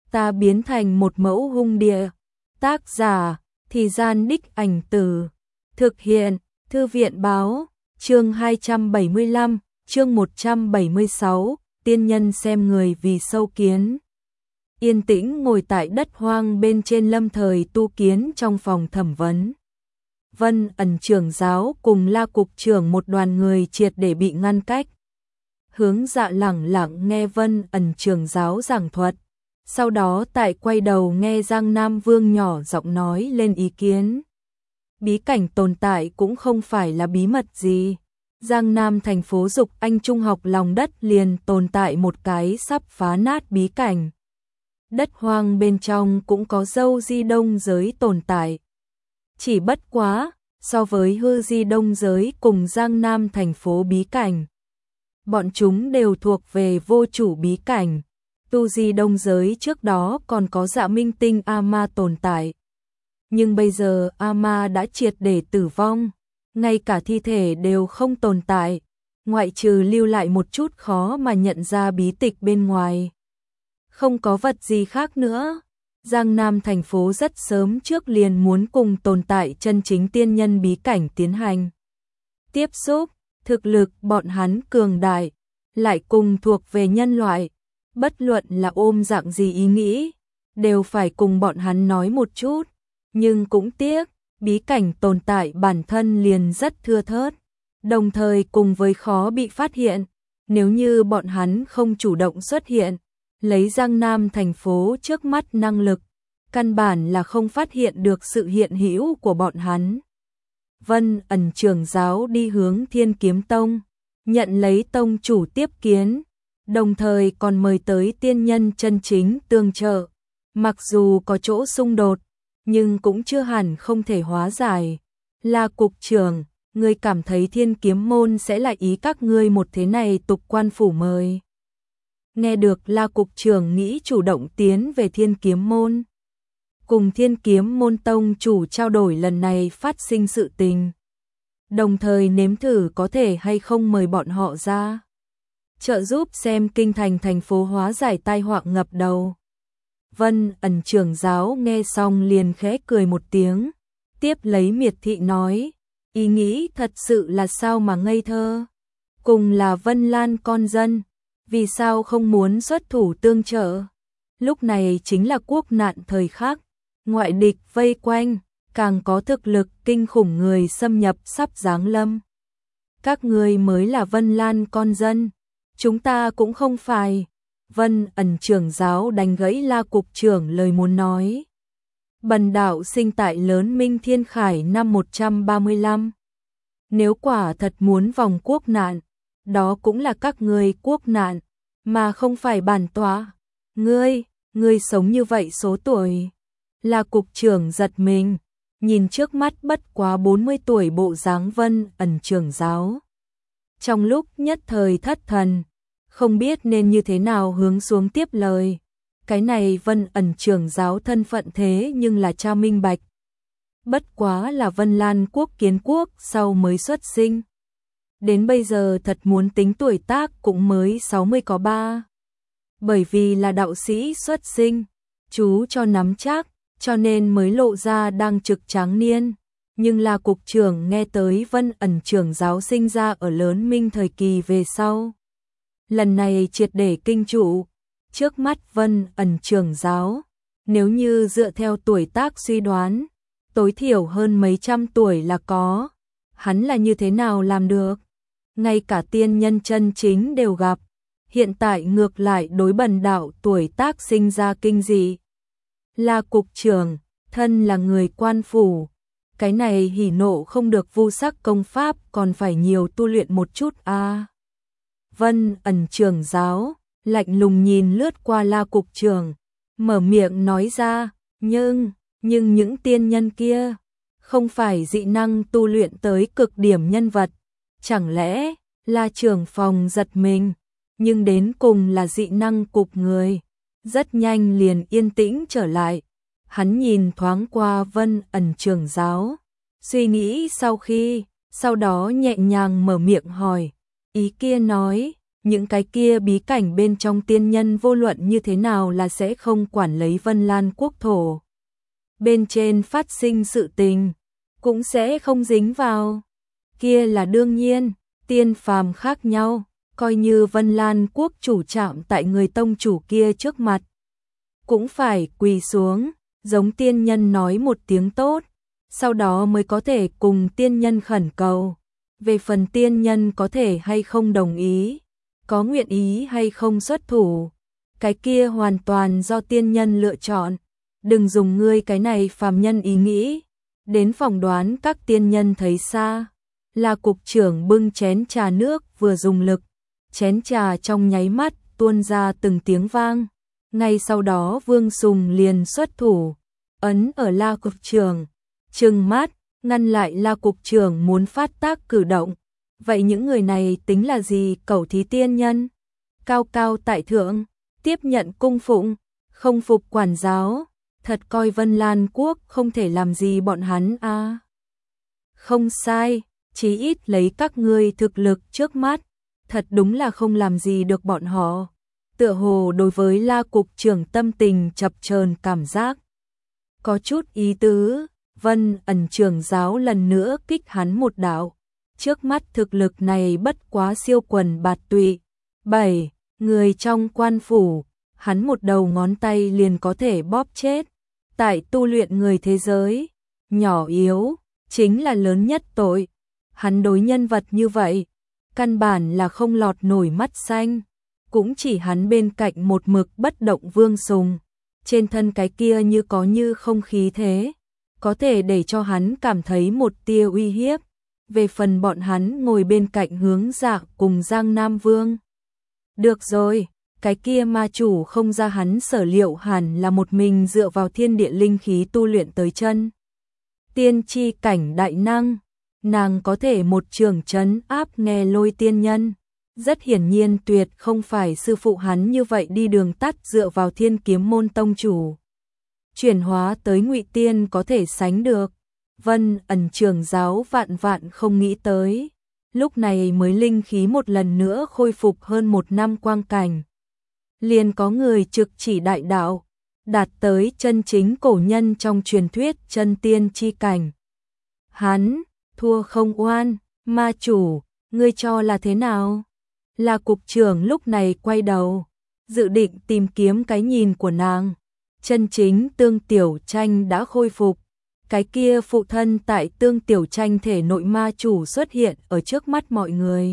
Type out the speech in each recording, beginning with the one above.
ta biến thành một mẫu hung địa. Tác giả, Thì Gian Đích Ảnh Từ. Thực hiện, Thư viện Báo. Chương 275, chương 176, tiên nhân xem người vì sâu kiến. Yên tĩnh ngồi tại đất hoang bên trên lâm thời tu kiến trong phòng thẩm vấn. Vân Ẩn trưởng giáo cùng La cục trưởng một đoàn người triệt để bị ngăn cách. Hướng Dạ lẳng lặng nghe Vân Ẩn trưởng giáo giảng thuật, sau đó tại quay đầu nghe Giang Nam Vương nhỏ giọng nói lên ý kiến. Bí cảnh tồn tại cũng không phải là bí mật gì. Giang Nam thành phố Dục Anh trung học lòng đất liền tồn tại một cái sắp phá nát bí cảnh. Đất hoang bên trong cũng có dâu di đông giới tồn tại. Chỉ bất quá, so với hư di đông giới cùng Giang Nam thành phố bí cảnh, bọn chúng đều thuộc về vô chủ bí cảnh. Tu di đông giới trước đó còn có Dạ Minh Tinh A-ma tồn tại. Nhưng bây giờ A-ma đã triệt để tử vong, ngay cả thi thể đều không tồn tại, ngoại trừ lưu lại một chút khó mà nhận ra bí tịch bên ngoài. Không có vật gì khác nữa. Giang Nam thành phố rất sớm trước liền muốn cùng tồn tại chân chính tiên nhân bí cảnh tiến hành tiếp xúc, thực lực bọn hắn cường đại, lại cùng thuộc về nhân loại, bất luận là ôm dạng gì ý nghĩ, đều phải cùng bọn hắn nói một chút, nhưng cũng tiếc, bí cảnh tồn tại bản thân liền rất thưa thớt, đồng thời cùng với khó bị phát hiện, nếu như bọn hắn không chủ động xuất hiện, lấy Giang Nam thành phố trước mắt năng lực, căn bản là không phát hiện được sự hiện hữu của bọn hắn. Vân Ẩn trưởng giáo đi hướng Thiên Kiếm Tông, nhận lấy tông chủ tiếp kiến, đồng thời còn mời tới tiên nhân chân chính tương trợ. Mặc dù có chỗ xung đột, nhưng cũng chưa hẳn không thể hóa giải. La cục trưởng, ngươi cảm thấy Thiên Kiếm môn sẽ lại ý các ngươi một thế này tục quan phủ mời. Nghe được La cục trưởng nghĩ chủ động tiến về Thiên Kiếm môn, cùng Thiên Kiếm môn tông chủ trao đổi lần này phát sinh sự tình, đồng thời nếm thử có thể hay không mời bọn họ ra trợ giúp xem kinh thành thành phố hóa giải tai họa ngập đầu. Vân Ẩn trưởng giáo nghe xong liền khẽ cười một tiếng, tiếp lấy miệt thị nói, ý nghĩ thật sự là sao mà ngây thơ, cùng là Vân Lan con dân, vì sao không muốn xuất thủ tương trợ. Lúc này chính là quốc nạn thời khắc, ngoại địch vây quanh, càng có thực lực kinh khủng người xâm nhập sắp giáng lâm. Các ngươi mới là Vân Lan con dân, chúng ta cũng không phải. Vân Ẩn trưởng giáo đánh gãy La cục trưởng lời muốn nói. Bần đạo sinh tại Lớn Minh Thiên Khải năm 135. Nếu quả thật muốn vòng quốc nạn, đó cũng là các ngươi quốc nạn, mà không phải bản tọa. Ngươi sống như vậy số tuổi. La cục trưởng giật mình, nhìn trước mắt bất quá 40 tuổi bộ dáng Vân Ẩn trưởng giáo. Trong lúc nhất thời thất thần, không biết nên như thế nào hướng xuống tiếp lời. Cái này Vân Ẩn trưởng giáo thân phận thế nhưng là cha minh bạch. Bất quá là Vân Lan quốc kiến quốc sau mới xuất sinh. Đến bây giờ thật muốn tính tuổi tác cũng mới 60 có 3. Bởi vì là đạo sĩ xuất sinh, chú cho nắm chắc, cho nên mới lộ ra đang trực tráng niên. Nhưng là cục trưởng nghe tới Vân Ẩn trưởng giáo sinh ra ở Lớn Minh thời kỳ về sau. Lần này triệt để kinh trụ, trước mắt Vân Ẩn trưởng giáo, nếu như dựa theo tuổi tác suy đoán, tối thiểu hơn mấy trăm tuổi là có. Hắn là như thế nào làm được? Ngay cả tiên nhân chân chính đều gặp, hiện tại ngược lại đối bần đạo tuổi tác sinh ra kinh dị. La cục trưởng, thân là người quan phủ, cái này hỉ nộ không được vu sắc công pháp còn phải nhiều tu luyện một chút a. Vân Ẩn trưởng giáo, lạnh lùng nhìn lướt qua La cục trưởng, mở miệng nói ra, nhưng những tiên nhân kia, không phải dị năng tu luyện tới cực điểm nhân vật, chẳng lẽ là trưởng phòng giật mình, nhưng đến cùng là dị năng cục người, rất nhanh liền yên tĩnh trở lại. Hắn nhìn thoáng qua Vân Ẩn trưởng giáo, suy nghĩ sau đó nhẹ nhàng mở miệng hỏi, ý kia nói, những cái kia bí cảnh bên trong tiên nhân vô luận như thế nào là sẽ không quản lấy Vân Lan quốc thổ. Bên trên phát sinh sự tình, cũng sẽ không dính vào. Kia là đương nhiên, tiên phàm khác nhau, coi như Vân Lan quốc chủ chạm tại người tông chủ kia trước mặt. Cũng phải quỳ xuống, giống tiên nhân nói một tiếng tốt, sau đó mới có thể cùng tiên nhân khẩn cầu. Về phần tiên nhân có thể hay không đồng ý, có nguyện ý hay không xuất thủ, cái kia hoàn toàn do tiên nhân lựa chọn. Đừng dùng ngươi cái này phàm nhân ý nghĩ, đến phỏng đoán các tiên nhân thấy xa. Là cục trưởng bưng chén trà nước vừa dùng lực, chén trà trong nháy mắt tuôn ra từng tiếng vang. Ngay sau đó Vương Sùng liền xuất thủ, ấn ở La cục trưởng, trừng mắt, ngăn lại La cục trưởng muốn phát tác cử động. Vậy những người này tính là gì? Cẩu thí tiên nhân, cao cao tại thượng, tiếp nhận cung phụng, không phục quản giáo, thật coi Vân Lan quốc không thể làm gì bọn hắn à? Không sai, chí ít lấy các ngươi thực lực trước mắt, thật đúng là không làm gì được bọn họ. Tựa hồ đối với La cục trưởng tâm tình chập chờn cảm giác có chút ý tứ. Vân ẩn trưởng giáo lần nữa kích hắn một đạo. Trước mắt thực lực này bất quá siêu quần bạt tụy. 7 người trong quan phủ, hắn một đầu ngón tay liền có thể bóp chết. Tại tu luyện người thế giới, nhỏ yếu chính là lớn nhất tội. Hắn đối nhân vật như vậy, căn bản là không lọt nổi mắt xanh. Cũng chỉ hắn bên cạnh một mực bất động Vương Sùng, trên thân cái kia như có như không khí thế, có thể để cho hắn cảm thấy một tia uy hiếp. Về phần bọn hắn ngồi bên cạnh Hướng Dạ cùng Giang Nam Vương. Được rồi, cái kia ma chủ không ra hắn sở liệu hẳn là một mình dựa vào thiên địa linh khí tu luyện tới chân tiên chi cảnh đại năng, nàng có thể một trường trấn áp nghe lôi tiên nhân. Rất hiển nhiên tuyệt không phải sư phụ hắn như vậy đi đường tắt dựa vào Thiên Kiếm môn tông chủ chuyển hóa tới Ngụy Tiên có thể sánh được. Vân ẩn trưởng giáo vạn vạn không nghĩ tới, lúc này mới linh khí một lần nữa khôi phục hơn 1 năm quang cảnh. Liền có người trực chỉ đại đạo, đạt tới chân chính cổ nhân trong truyền thuyết chân tiên chi cảnh. Hắn, thua không oan, ma chủ, ngươi cho là thế nào? Là cục trưởng lúc này quay đầu, dự định tìm kiếm cái nhìn của nàng. Chân chính Tương Tiểu Tranh đã khôi phục. Cái kia phụ thân tại Tương Tiểu Tranh thể nội ma chủ xuất hiện ở trước mắt mọi người.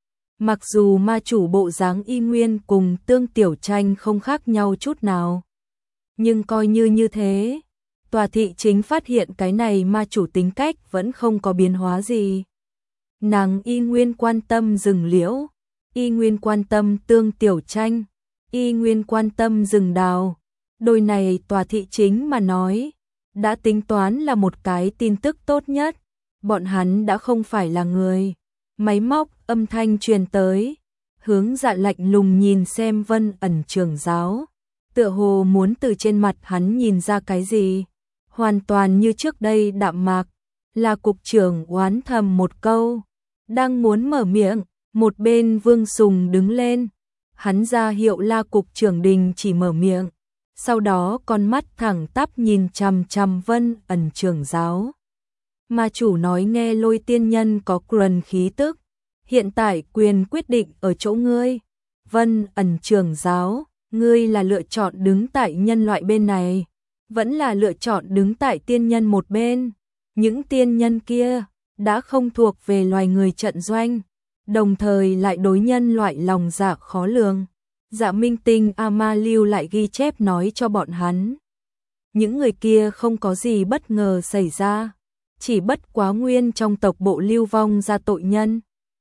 Mặc dù ma chủ bộ dáng y nguyên cùng Tương Tiểu Tranh không khác nhau chút nào, nhưng coi như thế, tòa thị chính phát hiện cái này ma chủ tính cách vẫn không có biến hóa gì. Nàng y nguyên quan tâm rừng liễu, y nguyên quan tâm Tương Tiểu Tranh, y nguyên quan tâm rừng đào. Đôi này tòa thị chính mà nói, đã tính toán là một cái tin tức tốt nhất. Bọn hắn đã không phải là người. Máy móc âm thanh truyền tới, Hướng Dạ lạnh lùng nhìn xem Vân ẩn trưởng giáo, tựa hồ muốn từ trên mặt hắn nhìn ra cái gì. Hoàn toàn như trước đây đạm mạc. Là cục trưởng oán thầm một câu, đang muốn mở miệng, một bên Vương Sùng đứng lên, hắn ra hiệu La cục trưởng đình chỉ mở miệng, sau đó con mắt thẳng tắp nhìn chằm chằm Vân ẩn trưởng giáo. Ma chủ nói nghe lôi tiên nhân có quyền khí tức, hiện tại quyền quyết định ở chỗ ngươi. Vân ẩn trưởng giáo, ngươi là lựa chọn đứng tại nhân loại bên này, vẫn là lựa chọn đứng tại tiên nhân một bên. Những tiên nhân kia đã không thuộc về loài người trận doanh, đồng thời lại đối nhân loại lòng dạ khó lường. Dạ Minh Tinh Ama lưu lại ghi chép nói cho bọn hắn. Những người kia không có gì bất ngờ xảy ra, chỉ bất quá nguyên trong tộc bộ lưu vong ra tội nhân.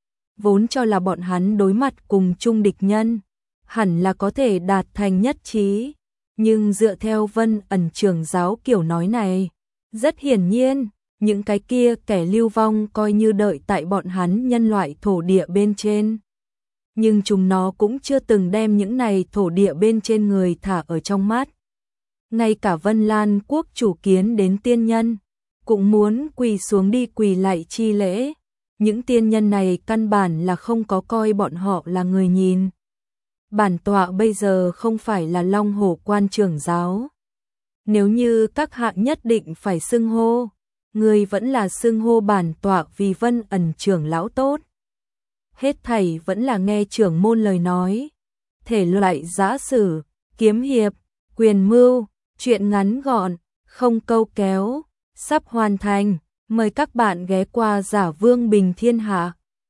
Vốn cho là bọn hắn đối mặt cùng chung địch nhân, hẳn là có thể đạt thành nhất trí. Nhưng dựa theo Vân ẩn trưởng giáo kiểu nói này, rất hiển nhiên, những cái kia kẻ lưu vong coi như đợi tại bọn hắn nhân loại thổ địa bên trên. Nhưng chúng nó cũng chưa từng đem những này thổ địa bên trên người thả ở trong mắt. Ngay cả Vân Lan quốc chủ kiến đến tiên nhân, cũng muốn quỳ xuống đi quỳ lạy chi lễ. những tiên nhân này căn bản là không có coi bọn họ là người nhìn. Bản tọa bây giờ không phải là Long Hổ Quan trưởng giáo. Nếu như các hạ nhất định phải xưng hô, người vẫn là xưng hô bản tọa vì Vân Ẩn trưởng lão tốt. Hết thảy vẫn là nghe trưởng môn lời nói. Thể loại giã sử, kiếm hiệp, quyền mưu, truyện ngắn gọn, không câu kéo, sắp hoàn thành. Mời các bạn ghé qua Giả Vương Bình Thiên Hạ.